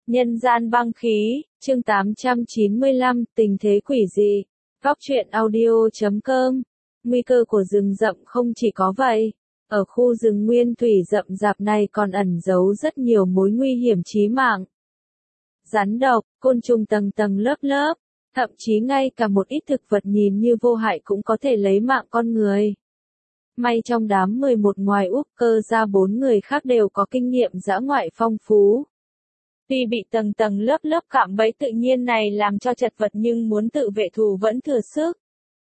Nhân gian băng khí, chương 895, tình thế quỷ dị. Góc truyện audio.com. Nguy cơ của rừng rậm không chỉ có vậy. Ở khu rừng nguyên thủy rậm rạp này còn ẩn giấu rất nhiều mối nguy hiểm chí mạng. Rắn độc, côn trùng tầng tầng lớp lớp, thậm chí ngay cả một ít thực vật nhìn như vô hại cũng có thể lấy mạng con người. May trong đám 11 ngoài Úc Cơ ra 4 người khác đều có kinh nghiệm dã ngoại phong phú. Tuy bị tầng tầng lớp lớp cạm bẫy tự nhiên này làm cho chật vật nhưng muốn tự vệ thù vẫn thừa sức.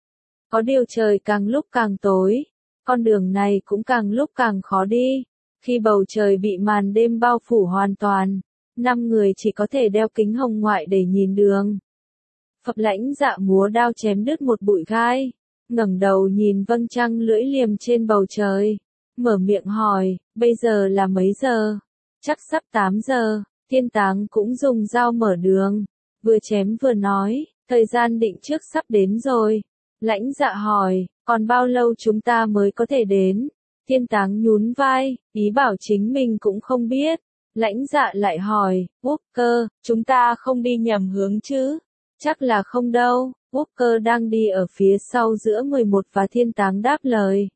Có điều trời càng lúc càng tối, con đường này cũng càng lúc càng khó đi. Khi bầu trời bị màn đêm bao phủ hoàn toàn, 5 người chỉ có thể đeo kính hồng ngoại để nhìn đường. Phập Lãnh Dạ múa đao chém đứt một bụi gai, ngẩng đầu nhìn vầng trăng lưỡi liềm trên bầu trời, mở miệng hỏi, bây giờ là mấy giờ? Chắc sắp 8 giờ. Thiên Táng cũng dùng dao mở đường, vừa chém vừa nói, thời gian định trước sắp đến rồi. Lãnh Dạ hỏi, còn bao lâu chúng ta mới có thể đến? Thiên Táng nhún vai, ý bảo chính mình cũng không biết. Lãnh Dạ lại hỏi, Úc Cơ, chúng ta không đi nhầm hướng chứ? Chắc là không đâu, Úc Cơ đang đi ở phía sau giữa 11 và Thiên Táng đáp lời.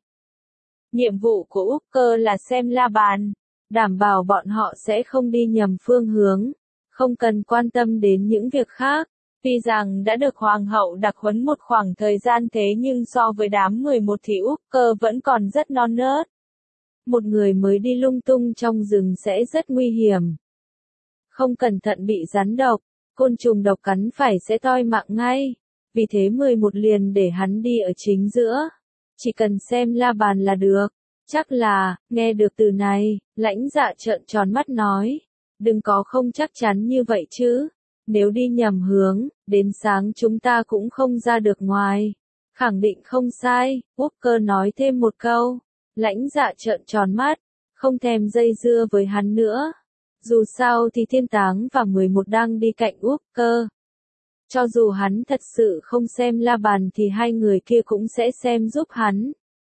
Nhiệm vụ của Úc Cơ là xem la bàn, đảm bảo bọn họ sẽ không đi nhầm phương hướng, không cần quan tâm đến những việc khác. Tuy rằng đã được Hoàng hậu đặc huấn một khoảng thời gian thế nhưng so với đám 11 thì Úc Cơ vẫn còn rất non nớt. Một người mới đi lung tung trong rừng sẽ rất nguy hiểm. Không cẩn thận bị rắn độc, côn trùng độc cắn phải sẽ toi mạng ngay. Vì thế 11 liền để hắn đi ở chính giữa. Chỉ cần xem la bàn là được. Chắc là, nghe được từ này, Lãnh Dạ trợn tròn mắt nói. Đừng có không chắc chắn như vậy chứ. Nếu đi nhầm hướng, đến sáng chúng ta cũng không ra được ngoài. Khẳng định không sai, Úc Cơ nói thêm một câu. Lãnh Dạ trợn tròn mắt, không thèm dây dưa với hắn nữa. Dù sao thì Thiên Táng và 11 đang đi cạnh Úc Cơ. Cho dù hắn thật sự không xem la bàn thì hai người kia cũng sẽ xem giúp hắn.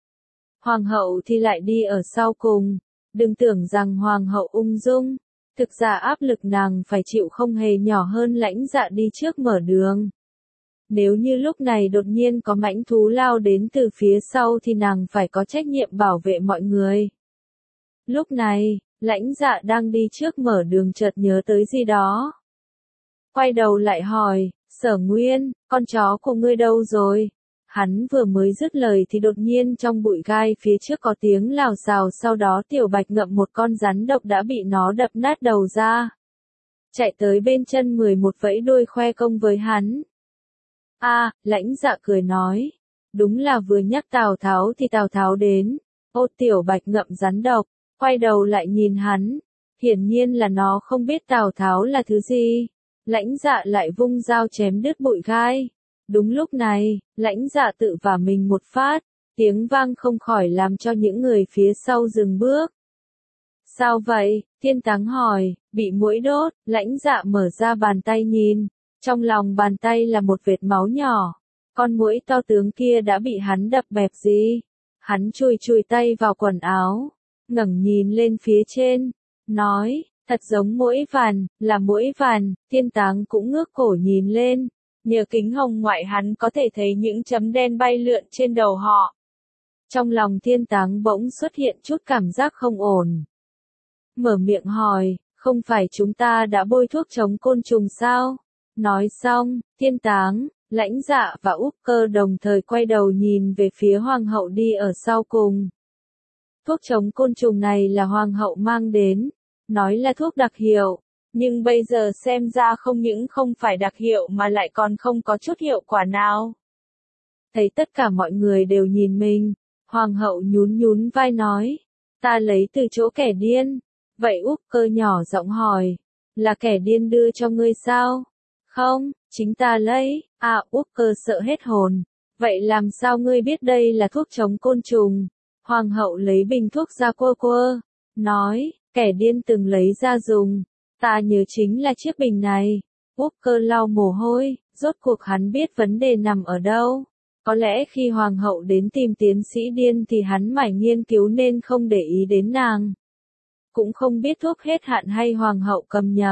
Hoàng hậu thì lại đi ở sau cùng. Đừng tưởng rằng Hoàng hậu ung dung. Thực ra áp lực nàng phải chịu không hề nhỏ hơn Lãnh Dạ đi trước mở đường. Nếu như lúc này đột nhiên có mãnh thú lao đến từ phía sau thì nàng phải có trách nhiệm bảo vệ mọi người. Lúc này, Lãnh Dạ đang đi trước mở đường chợt nhớ tới gì đó. Quay đầu lại hỏi, Sở Nguyên, con chó của ngươi đâu rồi? Hắn vừa mới dứt lời thì đột nhiên trong bụi gai phía trước có tiếng lào xào, sau đó Tiểu Bạch ngậm một con rắn độc đã bị nó đập nát đầu ra. Chạy tới bên chân 11 vẫy đuôi khoe công với hắn. Lãnh Dạ cười nói. Đúng là vừa nhắc Tào Tháo thì Tào Tháo đến. Ô Tiểu Bạch ngậm rắn độc, quay đầu lại nhìn hắn. Hiển nhiên là nó không biết Tào Tháo là thứ gì. Lãnh Dạ lại vung dao chém đứt bụi gai. Đúng lúc này, Lãnh Dạ tự vả mình một phát, tiếng vang không khỏi làm cho những người phía sau dừng bước. Sao vậy? Thiên Táng hỏi, bị muỗi đốt. Lãnh Dạ mở ra bàn tay nhìn, trong lòng bàn tay là một vệt máu nhỏ. Con muỗi to tướng kia đã bị hắn đập bẹp gì? Hắn chùi chùi tay vào quần áo, ngẩng nhìn lên phía trên, nói, thật giống muỗi vằn, là muỗi vằn. Thiên Táng cũng ngước cổ nhìn lên. Nhờ kính hồng ngoại hắn có thể thấy những chấm đen bay lượn trên đầu họ. Trong lòng Thiên Táng bỗng xuất hiện chút cảm giác không ổn. Mở miệng hỏi, không phải chúng ta đã bôi thuốc chống côn trùng sao? Nói xong, Thiên Táng, Lãnh Dạ và Úc Cơ đồng thời quay đầu nhìn về phía Hoàng hậu đi ở sau cùng. Thuốc chống côn trùng này là Hoàng hậu mang đến, nói là thuốc đặc hiệu. Nhưng bây giờ xem ra không những không phải đặc hiệu mà lại còn không có chút hiệu quả nào. Thấy tất cả mọi người đều nhìn mình, Hoàng hậu nhún nhún vai nói, ta lấy từ chỗ kẻ điên. Vậy Úc Cơ nhỏ giọng hỏi, là kẻ điên đưa cho ngươi sao? Không, chính ta lấy. Úc Cơ sợ hết hồn. Vậy làm sao ngươi biết đây là thuốc chống côn trùng? Hoàng hậu lấy bình thuốc ra quơ, nói, kẻ điên từng lấy ra dùng. Ta nhớ chính là chiếc bình này. Úc Cơ lau mồ hôi, rốt cuộc hắn biết vấn đề nằm ở đâu. Có lẽ khi Hoàng hậu đến tìm tiến sĩ điên thì hắn mải nghiên cứu nên không để ý đến nàng. Cũng không biết thuốc hết hạn hay Hoàng hậu cầm nhầm.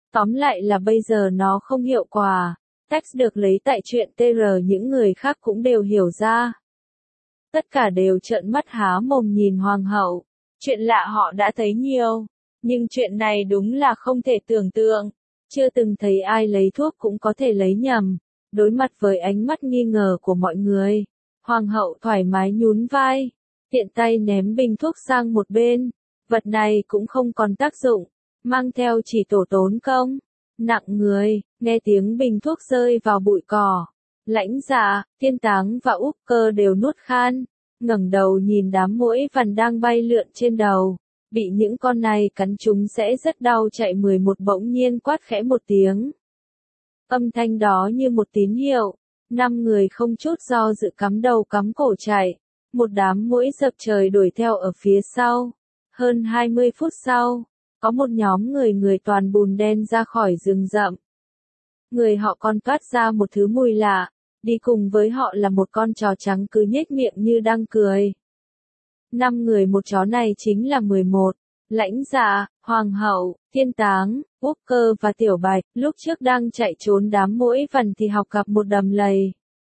Tóm lại là bây giờ nó không hiệu quả. Text được lấy tại truyện TR, những người khác cũng đều hiểu ra. Tất cả đều trợn mắt há mồm nhìn hoàng hậu. Chuyện lạ họ đã thấy nhiều, nhưng chuyện này đúng là không thể tưởng tượng. Chưa từng thấy ai lấy thuốc cũng có thể lấy nhầm. Đối mặt với ánh mắt nghi ngờ của mọi người, hoàng hậu thoải mái nhún vai, tiện tay ném bình thuốc sang một bên. Vật này cũng không còn tác dụng, mang theo chỉ tổ tốn công, nặng người. Nghe tiếng bình thuốc rơi vào bụi cỏ, Lãnh Dạ, Thiên Táng và Úc Cơ đều nuốt khan, ngẩng đầu nhìn đám muỗi vằn đang bay lượn trên đầu. Bị những con này cắn chúng sẽ rất đau. Chạy 11 bỗng nhiên quát khẽ một tiếng. Âm thanh đó như một tín hiệu. 5 người không chút do dự cắm đầu cắm cổ chạy. Một đám muỗi dập trời đuổi theo ở phía sau. Hơn 20 phút sau, có một nhóm người toàn bùn đen ra khỏi rừng rậm. Người họ còn toát ra một thứ mùi lạ. Đi cùng với họ là một con chó trắng cứ nhếch miệng như đang cười. 5 người một chó này chính là 11. Lãnh Dạ, Hoàng hậu, Thiên Táng, Úc Cơ và Tiểu Bạch. Lúc trước đang chạy trốn đám muỗi vằn thì học gặp một đầm lầy.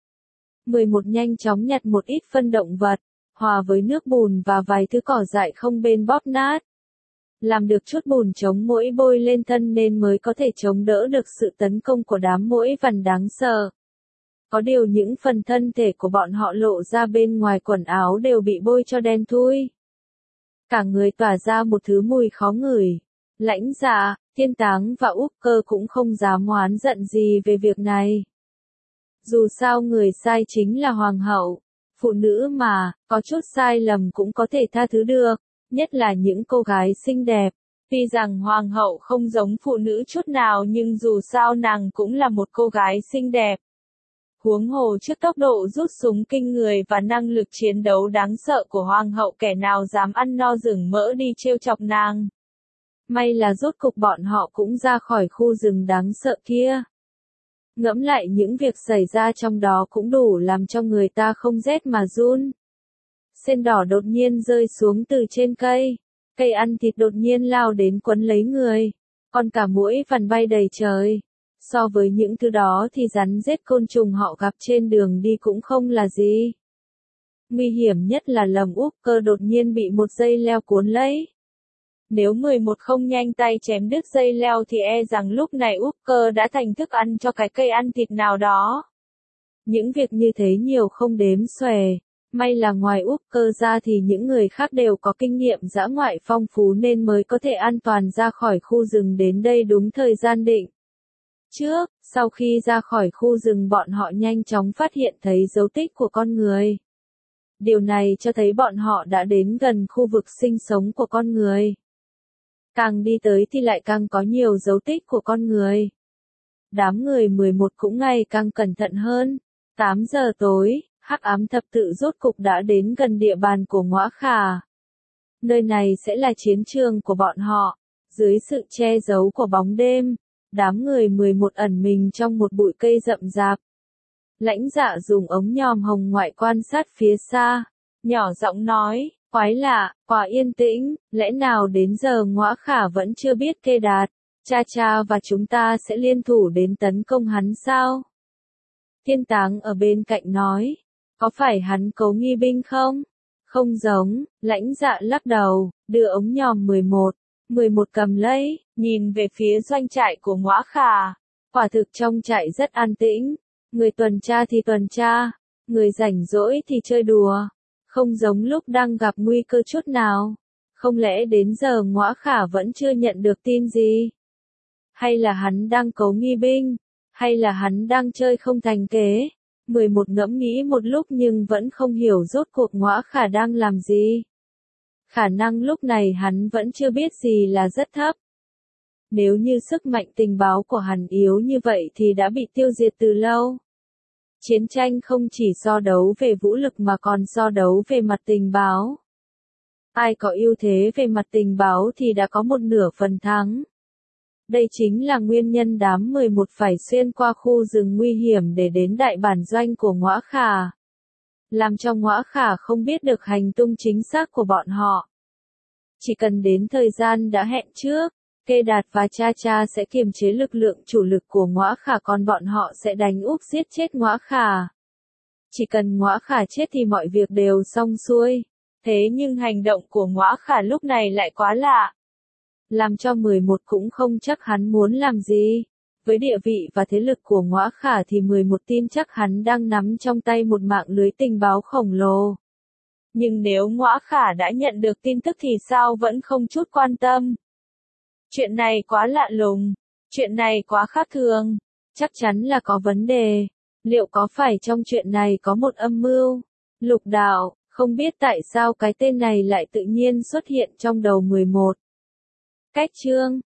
11 nhanh chóng nhặt một ít phân động vật, hòa với nước bùn và vài thứ cỏ dại không bên bóp nát. Làm được chút bùn chống muỗi bôi lên thân nên mới có thể chống đỡ được sự tấn công của đám muỗi vằn đáng sợ. Có điều những phần thân thể của bọn họ lộ ra bên ngoài quần áo đều bị bôi cho đen thui. Cả người tỏa ra một thứ mùi khó ngửi. Lãnh Dạ, Thiên Táng và Úc Cơ cũng không dám oán giận gì về việc này. Dù sao người sai chính là hoàng hậu. Phụ nữ mà, có chút sai lầm cũng có thể tha thứ được, nhất là những cô gái xinh đẹp. Tuy rằng hoàng hậu không giống phụ nữ chút nào nhưng dù sao nàng cũng là một cô gái xinh đẹp. Huống hồ trước tốc độ rút súng kinh người và năng lực chiến đấu đáng sợ của hoàng hậu, kẻ nào dám ăn no rừng mỡ đi trêu chọc nàng. May là rốt cục bọn họ cũng ra khỏi khu rừng đáng sợ kia. Ngẫm lại những việc xảy ra trong đó cũng đủ làm cho người ta không rét mà run. Sên đỏ đột nhiên rơi xuống từ trên cây. Cây ăn thịt đột nhiên lao đến quấn lấy người. Còn cả muỗi vằn bay đầy trời. So với những thứ đó thì rắn rết côn trùng họ gặp trên đường đi cũng không là gì. Nguy hiểm nhất là Lâm Úc Cơ đột nhiên bị một dây leo cuốn lấy. Nếu 11 không nhanh tay chém đứt dây leo thì e rằng lúc này Úc Cơ đã thành thức ăn cho cái cây ăn thịt nào đó. Những việc như thế nhiều không đếm xuể. May là ngoài Úc Cơ ra thì những người khác đều có kinh nghiệm dã ngoại phong phú nên mới có thể an toàn ra khỏi khu rừng đến đây đúng thời gian định. Sau khi ra khỏi khu rừng bọn họ nhanh chóng phát hiện thấy dấu tích của con người. Điều này cho thấy bọn họ đã đến gần khu vực sinh sống của con người. Càng đi tới thì lại càng có nhiều dấu tích của con người. Đám người 11 cũng ngày càng cẩn thận hơn. 8 giờ tối, hắc ám thập tự rốt cục đã đến gần địa bàn của Ngõa Khả. Nơi này sẽ là chiến trường của bọn họ. Dưới sự che giấu của bóng đêm, đám người 11 ẩn mình trong một bụi cây rậm rạp. Lãnh Dạ dùng ống nhòm hồng ngoại quan sát phía xa, nhỏ giọng nói, quái lạ, quá yên tĩnh, lẽ nào đến giờ Ngõa Khả vẫn chưa biết Kê Đạt, cha và chúng ta sẽ liên thủ đến tấn công hắn sao? Thiên Táng ở bên cạnh nói, có phải hắn cấu nghi binh không? Không giống, Lãnh Dạ lắc đầu, đưa ống nhòm 11 cầm lấy, nhìn về phía doanh trại của Ngõa Khả. Quả thực trong trại rất an tĩnh, người tuần tra thì tuần tra, người rảnh rỗi thì chơi đùa, không giống lúc đang gặp nguy cơ chút nào. Không lẽ đến giờ Ngõa Khả vẫn chưa nhận được tin gì? Hay là hắn đang cấu nghi binh? Hay là hắn đang chơi không thành kế? 11 ngẫm nghĩ một lúc nhưng vẫn không hiểu rốt cuộc Ngõa Khả đang làm gì. Khả năng lúc này hắn vẫn chưa biết gì là rất thấp. Nếu như sức mạnh tình báo của hắn yếu như vậy thì đã bị tiêu diệt từ lâu. Chiến tranh không chỉ so đấu về vũ lực mà còn so đấu về mặt tình báo. Ai có ưu thế về mặt tình báo thì đã có một nửa phần thắng. Đây chính là nguyên nhân đám 11 phải xuyên qua khu rừng nguy hiểm để đến đại bản doanh của Ngõa Khả. Làm cho Ngõa Khả không biết được hành tung chính xác của bọn họ. Chỉ cần đến thời gian đã hẹn trước, Kê Đạt và Cha Cha sẽ kiềm chế lực lượng chủ lực của Ngõa Khả, còn bọn họ sẽ đánh úp giết chết Ngõa Khả. Chỉ cần Ngõa Khả chết thì mọi việc đều xong xuôi. Thế nhưng hành động của Ngõa Khả lúc này lại quá lạ. Làm cho 11 cũng không chắc hắn muốn làm gì. Với địa vị và thế lực của Ngõa Khả thì 11 tin chắc hắn đang nắm trong tay một mạng lưới tình báo khổng lồ. Nhưng nếu Ngõa Khả đã nhận được tin tức thì sao vẫn không chút quan tâm? Chuyện này quá lạ lùng. Chuyện này quá khác thường. Chắc chắn là có vấn đề. Liệu có phải trong chuyện này có một âm mưu? Lục đạo, không biết tại sao cái tên này lại tự nhiên xuất hiện trong đầu 11. Cách chương